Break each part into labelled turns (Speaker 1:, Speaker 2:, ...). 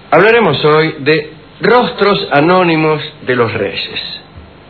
Speaker 1: Hablaremos hoy de rostros anónimos de los reyes.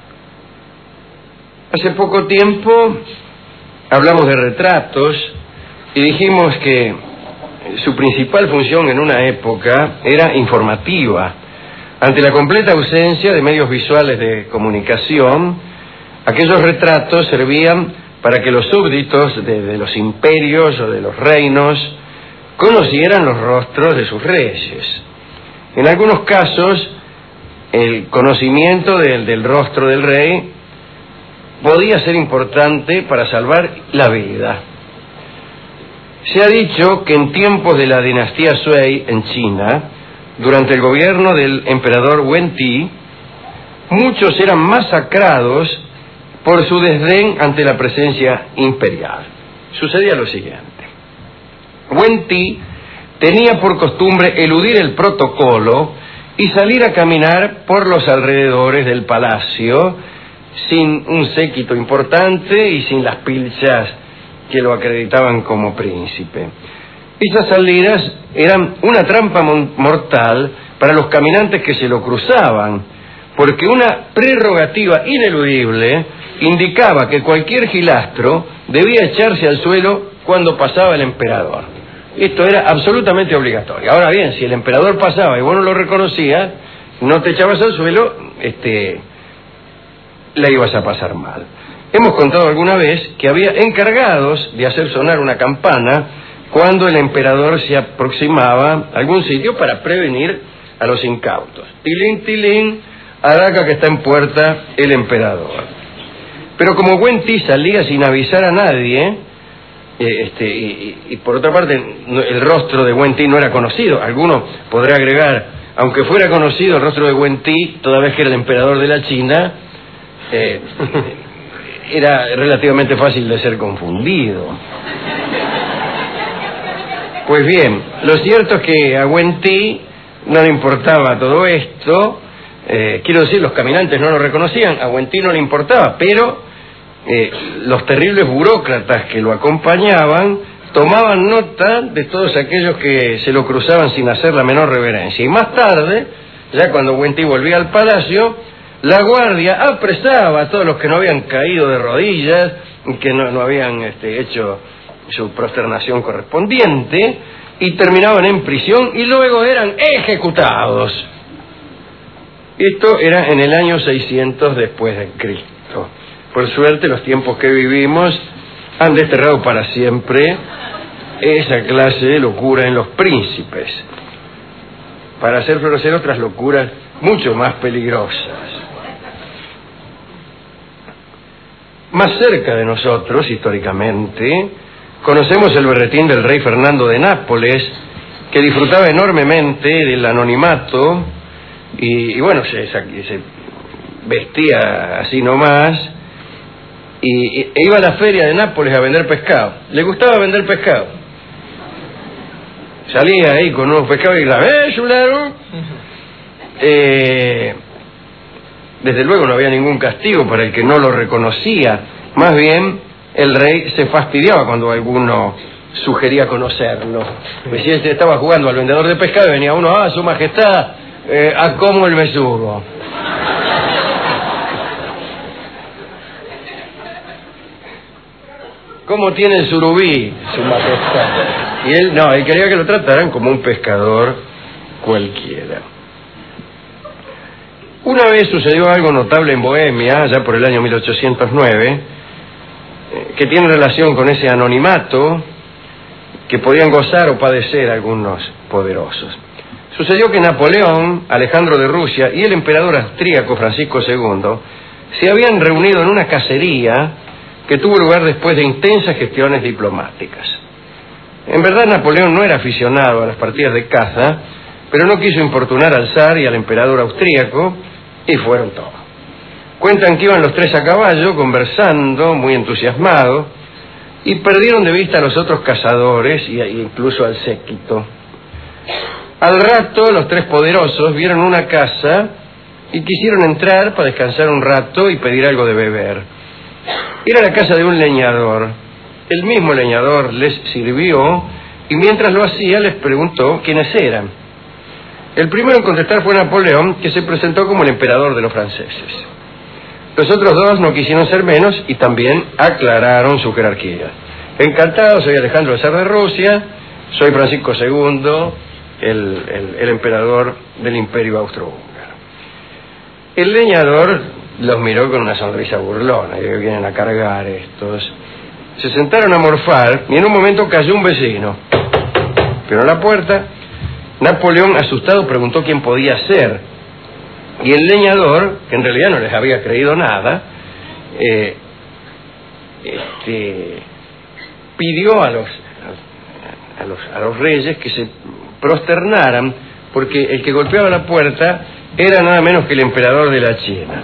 Speaker 1: Hace poco tiempo hablamos de retratos y dijimos que su principal función en una época era informativa. Ante la completa ausencia de medios visuales de comunicación, aquellos retratos servían para que los súbditos de los imperios o de los reinos conocieran los rostros de sus reyes. En algunos casos, el conocimiento del rostro del rey podía ser importante para salvar la vida. Se ha dicho que en tiempos de la dinastía Sui en China, durante el gobierno del emperador Wen Ti, muchos eran masacrados por su desdén ante la presencia imperial. Sucedía lo siguiente. Wen Ti tenía por costumbre eludir el protocolo y salir a caminar por los alrededores del palacio sin un séquito importante y sin las pilchas que lo acreditaban como príncipe. Esas salidas eran una trampa mortal para los caminantes que se lo cruzaban, porque una prerrogativa ineludible indicaba que cualquier gilastro debía echarse al suelo cuando pasaba el emperador. Esto era absolutamente obligatorio. Ahora bien, si el emperador pasaba y vos no lo reconocías, no te echabas al suelo, la ibas a pasar mal. Hemos contado alguna vez que había encargados de hacer sonar una campana cuando el emperador se aproximaba a algún sitio para prevenir a los incautos. Tilín, tilín, araca que está en puerta el emperador. Pero como Wen Ti salía sin avisar a nadie, y por otra parte el rostro de Wen Ti no era conocido. Alguno podrá agregar, aunque fuera conocido el rostro de Wen Ti, toda vez que era el emperador de la China, era relativamente fácil de ser confundido. Pues bien, lo cierto es que a Wen Ti no le importaba todo esto. Quiero decir, los caminantes no lo reconocían, a Wen Ti no le importaba, pero los terribles burócratas que lo acompañaban tomaban nota de todos aquellos que se lo cruzaban sin hacer la menor reverencia. Y más tarde, ya cuando Wen Ti volvía al palacio, la guardia apresaba a todos los que no habían caído de rodillas, que no habían hecho su prosternación correspondiente, y terminaban en prisión y luego eran ejecutados. Esto era en el año 600 después de Cristo. Por suerte, los tiempos que vivimos han desterrado para siempre esa clase de locura en los príncipes, para hacer florecer otras locuras mucho más peligrosas. Más cerca de nosotros, históricamente, conocemos el berretín del rey Fernando de Nápoles, que disfrutaba enormemente del anonimato y bueno, se vestía así nomás y iba a la feria de Nápoles a vender pescado. Le gustaba vender pescado. Salía ahí con unos pescados y gritaba, chulero. Desde luego no había ningún castigo para el que no lo reconocía. Más bien, el rey se fastidiaba cuando alguno sugería conocerlo. Pues si este estaba jugando al vendedor de pescado y venía uno, su majestad, a como el besugo. ¿Cómo tiene el surubí, su majestad? Y él quería que lo trataran como un pescador cualquiera. Una vez sucedió algo notable en Bohemia, ya por el año 1809, que tiene relación con ese anonimato que podían gozar o padecer algunos poderosos. Sucedió que Napoleón, Alejandro de Rusia y el emperador austríaco Francisco II se habían reunido en una cacería que tuvo lugar después de intensas gestiones diplomáticas. En verdad, Napoleón no era aficionado a las partidas de caza, pero no quiso importunar al zar y al emperador austríaco, y fueron todos. Cuentan que iban los tres a caballo, conversando, muy entusiasmados, y perdieron de vista a los otros cazadores, e incluso al séquito. Al rato, los tres poderosos vieron una casa y quisieron entrar para descansar un rato y pedir algo de beber. Era la casa de un leñador. El mismo leñador les sirvió y mientras lo hacía les preguntó quiénes eran. El primero en contestar fue Napoleón, que se presentó como el emperador de los franceses. Los otros dos no quisieron ser menos y también aclararon su jerarquía. Encantado, soy Alejandro el Zar de Rusia, soy Francisco II, el emperador del Imperio Austrohúngaro. El leñador los miró con una sonrisa burlona, que vienen a cargar estos. Se sentaron a morfar y en un momento cayó un vecino. Pero a la puerta, Napoleón, asustado, preguntó quién podía ser. Y el leñador, que en realidad no les había creído nada, pidió a los reyes que se prosternaran, porque el que golpeaba la puerta era nada menos que el emperador de la China.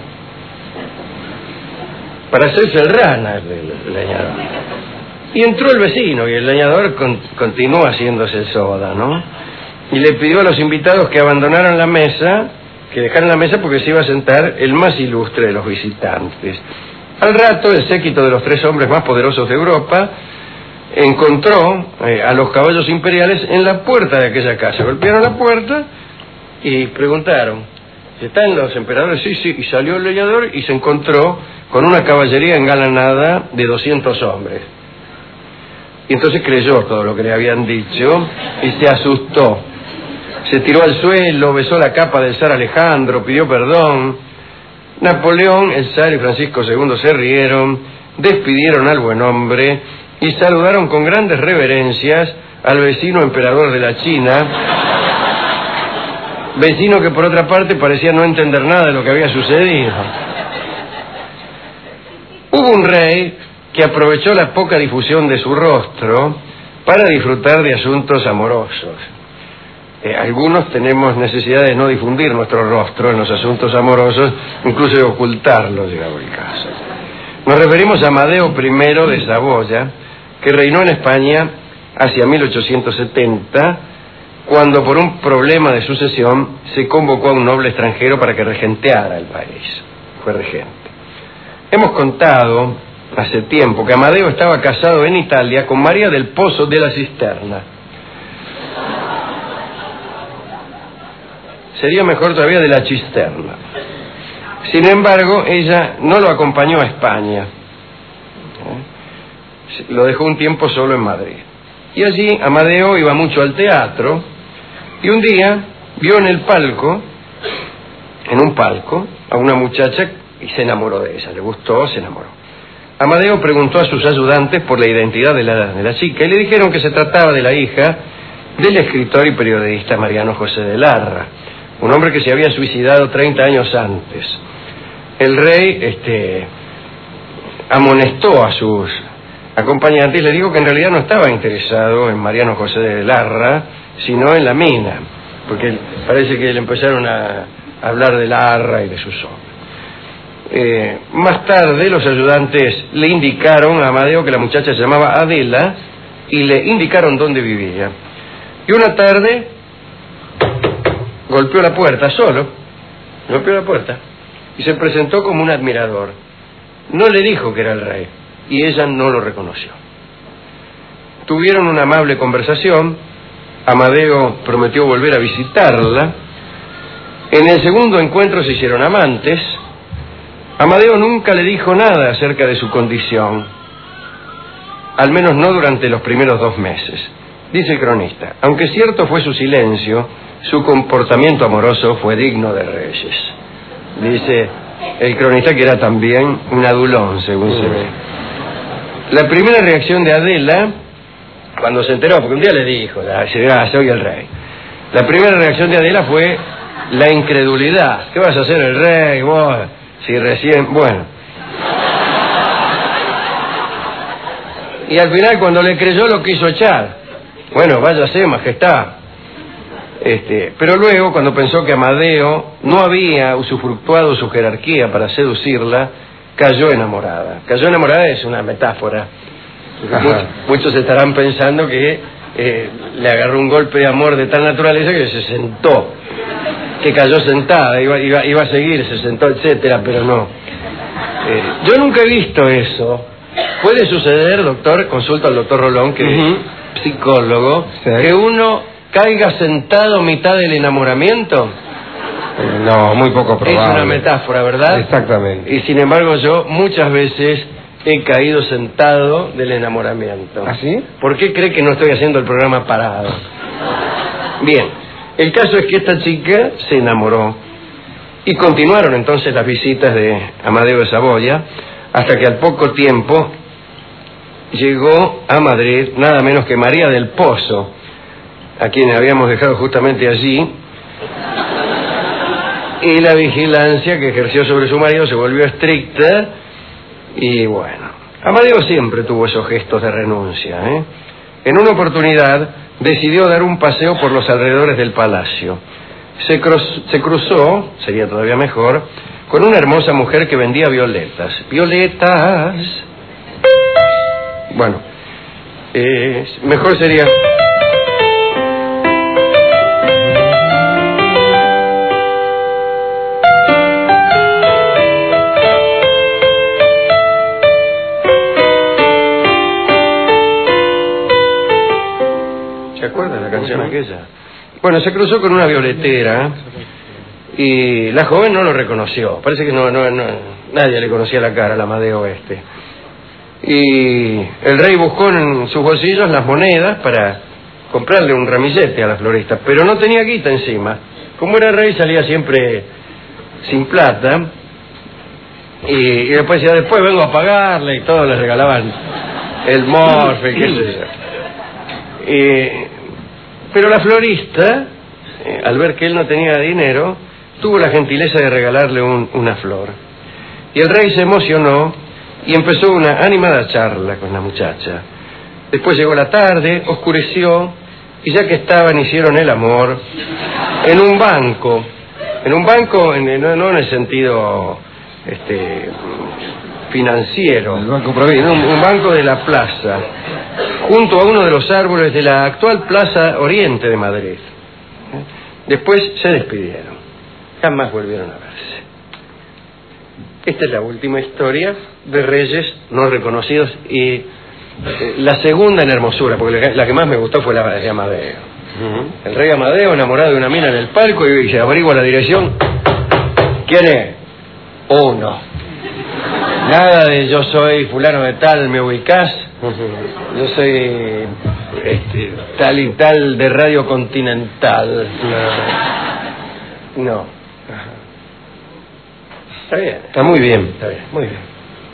Speaker 1: Para hacerse el rana, el leñador. Y entró el vecino, y el leñador continuó haciéndose el soda, ¿no? Y le pidió a los invitados que abandonaran la mesa, que dejaran la mesa porque se iba a sentar el más ilustre de los visitantes. Al rato, el séquito de los 3 hombres más poderosos de Europa encontró a los caballos imperiales en la puerta de aquella casa. Golpearon la puerta y preguntaron: ¿están los emperadores? Sí, sí. Y salió el leñador y se encontró con una caballería engalanada de 200 hombres. Y entonces creyó todo lo que le habían dicho y se asustó. Se tiró al suelo, besó la capa del zar Alejandro, pidió perdón. Napoleón, el zar y Francisco II se rieron, despidieron al buen hombre y saludaron con grandes reverencias al vecino emperador de la China, vecino que por otra parte parecía no entender nada de lo que había sucedido. Hubo un rey que aprovechó la poca difusión de su rostro para disfrutar de asuntos amorosos. Algunos tenemos necesidad de no difundir nuestro rostro en los asuntos amorosos, incluso de ocultarlo, llegado el caso. Nos referimos a Amadeo I de Saboya, que reinó en España hacia 1870, cuando por un problema de sucesión se convocó a un noble extranjero para que regenteara el país. Fue regente. Hemos contado hace tiempo que Amadeo estaba casado en Italia con María del Pozo de la Cisterna. Sería mejor todavía de la Cisterna. Sin embargo, ella no lo acompañó a España. Lo dejó un tiempo solo en Madrid. Y allí Amadeo iba mucho al teatro y un día vio en un palco, a una muchacha y se enamoró de ella. Le gustó, se enamoró. Amadeo preguntó a sus ayudantes por la identidad de la chica y le dijeron que se trataba de la hija del escritor y periodista Mariano José de Larra, un hombre que se había suicidado 30 años antes. El rey amonestó a sus acompañantes y le dijo que en realidad no estaba interesado en Mariano José de Larra, sino en la mina, porque parece que le empezaron a hablar de Larra y de sus hombres. Más tarde los ayudantes le indicaron a Amadeo que la muchacha se llamaba Adela y le indicaron dónde vivía. Y una tarde golpeó la puerta solo, golpeó la puerta y se presentó como un admirador. No le dijo que era el rey y ella no lo reconoció. Tuvieron una amable conversación. Amadeo prometió volver a visitarla. En el segundo encuentro se hicieron amantes. Amadeo nunca le dijo nada acerca de su condición, al menos no durante los primeros 2 meses. Dice el cronista: aunque cierto fue su silencio, su comportamiento amoroso fue digno de reyes. Dice el cronista que era también un adulón, según se ve. La primera reacción de Adela, cuando se enteró, porque un día le dijo: soy el rey. La primera reacción de Adela fue la incredulidad. ¿Qué vas a hacer el rey vos? Si recién... Bueno. Y al final, cuando le creyó, lo quiso echar. Bueno, váyase, majestad. Pero luego, cuando pensó que Amadeo no había usufructuado su jerarquía para seducirla, cayó enamorada. Cayó enamorada es una metáfora. Muchos estarán pensando que le agarró un golpe de amor de tal naturaleza que se sentó, que cayó sentada, iba a seguir, se sentó, etcétera, pero no. Yo nunca he visto eso. Puede suceder, doctor, consulta al doctor Rolón, que es psicólogo, sí, que uno caiga sentado mitad del enamoramiento?
Speaker 2: No, muy poco probable.
Speaker 1: Es una metáfora, ¿verdad?
Speaker 2: Exactamente.
Speaker 1: Y sin embargo yo muchas veces he caído sentado del enamoramiento.
Speaker 2: ¿Ah, sí?
Speaker 1: ¿Por qué cree que no estoy haciendo el programa parado? Bien, el caso es que esta chica se enamoró y continuaron entonces las visitas de Amadeo de Saboya hasta que al poco tiempo llegó a Madrid nada menos que María del Pozo, a quien habíamos dejado justamente allí, y la vigilancia que ejerció sobre su marido se volvió estricta. Y bueno, Amadeo siempre tuvo esos gestos de renuncia, ¿eh? En una oportunidad decidió dar un paseo por los alrededores del palacio. Se cruzó, sería todavía mejor, con una hermosa mujer que vendía violetas. ¡Violetas! Bueno, mejor sería... ¿Se acuerdan la canción aquella? Bueno, se cruzó con una violetera y la joven no lo reconoció. Parece que nadie le conocía la cara al Amadeo este. Y el rey buscó en sus bolsillos las monedas para comprarle un ramillete a la florista, pero no tenía guita encima. Como era rey salía siempre sin plata y después decía, después vengo a pagarle, y todos le regalaban el morfe, qué sé yo. Pero la florista, al ver que él no tenía dinero, tuvo la gentileza de regalarle una flor. Y el rey se emocionó y empezó una animada charla con la muchacha. Después llegó la tarde, oscureció, y ya que estaban, hicieron el amor en un banco. No en el sentido financiero,
Speaker 2: El Banco Provincia.
Speaker 1: un banco de la plaza, junto a uno de los árboles de la actual Plaza Oriente de Madrid. Después se despidieron. Jamás volvieron a verse. Esta es la última historia de reyes no reconocidos y la segunda en hermosura, porque la que más me gustó fue la de Amadeo. El rey Amadeo enamorado de una mina en el palco y se averigua la dirección. ¿Quién es? Uno. Nada de yo soy fulano de tal, ¿me ubicás? Yo soy tal y tal de Radio Continental. No. Está bien.
Speaker 2: Está muy bien.
Speaker 1: Está bien, muy bien.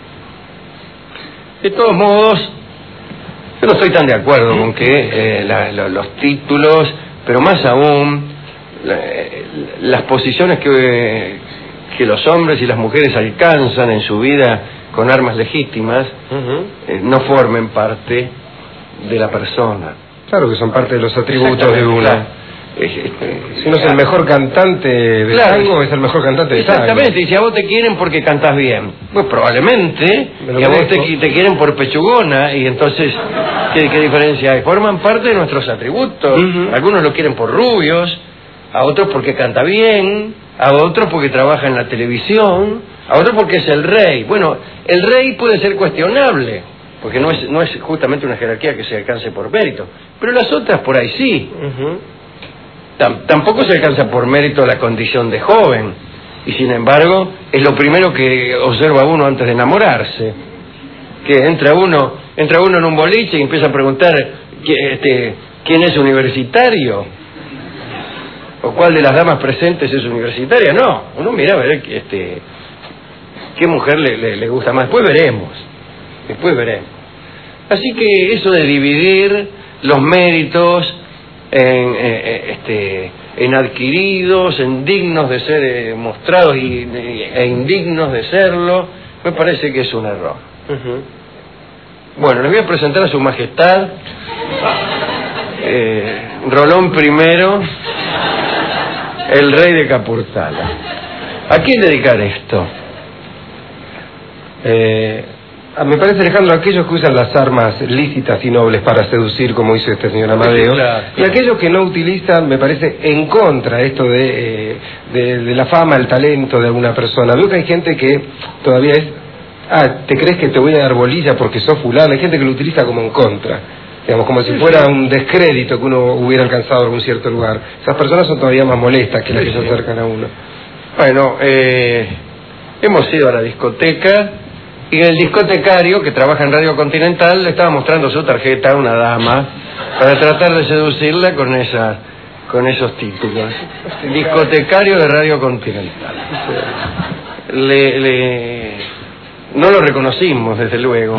Speaker 1: De todos modos, yo no estoy tan de acuerdo con que los títulos, pero más aún las posiciones que los hombres y las mujeres alcanzan en su vida con armas legítimas, no formen parte de la persona.
Speaker 2: Claro que son parte de los atributos de una.
Speaker 1: Claro.
Speaker 2: Si no es el mejor cantante de tango, es el mejor cantante de tango.
Speaker 1: Exactamente, y si a vos te quieren porque cantás bien, pues probablemente, y a vos te quieren por pechugona, y entonces, ¿qué diferencia hay? Forman parte de nuestros atributos. Algunos lo quieren por rubios, a otros porque canta bien, a otros porque trabaja en la televisión, a otros porque es el rey. Bueno, el rey puede ser cuestionable, porque no es justamente una jerarquía que se alcance por mérito, pero las otras por ahí sí. Tampoco se alcanza por mérito la condición de joven, y sin embargo es lo primero que observa uno antes de enamorarse, que entra uno en un boliche y empieza a preguntar quién es universitario o cuál de las damas presentes es universitaria. No, uno mira a ver qué mujer le gusta más. Después veremos. Así que eso de dividir los méritos en adquiridos, en dignos de ser mostrados e indignos de serlo, me parece que es un error. Bueno, les voy a presentar a su majestad Rolón I, el rey de Capurtala. ¿A quién dedicar esto?
Speaker 2: Me parece, Alejandro, aquellos que usan las armas lícitas y nobles para seducir, como hizo este señor Amadeo,
Speaker 1: claro.
Speaker 2: Y aquellos que no utilizan, me parece, en contra esto de la fama, el talento de alguna persona. Veo que hay gente que todavía es, ¿te crees que te voy a dar bolilla porque sos fulano? Hay gente que lo utiliza como en contra. digamos, como si fuera un descrédito que uno hubiera alcanzado algún cierto lugar. Esas personas son todavía más molestas que las que se acercan a uno.
Speaker 1: Bueno, hemos ido a la discoteca y el discotecario que trabaja en Radio Continental le estaba mostrando su tarjeta a una dama para tratar de seducirla con esos títulos. Discotecario de Radio Continental. No lo reconocimos, desde luego.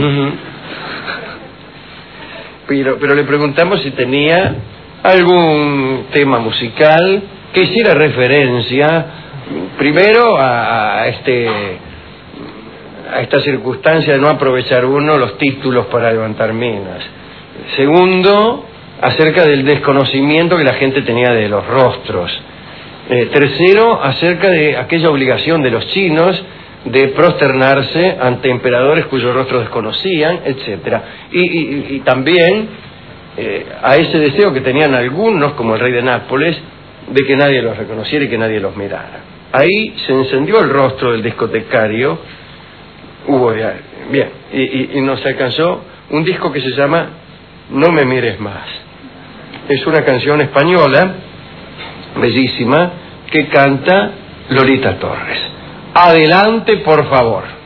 Speaker 1: Pero le preguntamos si tenía algún tema musical que hiciera referencia primero a esta circunstancia de no aprovechar uno los títulos para levantar minas. Segundo, acerca del desconocimiento que la gente tenía de los rostros. Tercero, acerca de aquella obligación de los chinos de prosternarse ante emperadores cuyos rostros desconocían, etcétera. Y también a ese deseo que tenían algunos, como el rey de Nápoles, de que nadie los reconociera y que nadie los mirara. Ahí se encendió el rostro del discotecario. Bien, y nos alcanzó un disco que se llama No me mires más. Es una canción española, bellísima, que canta Lolita Torres. Adelante, por favor.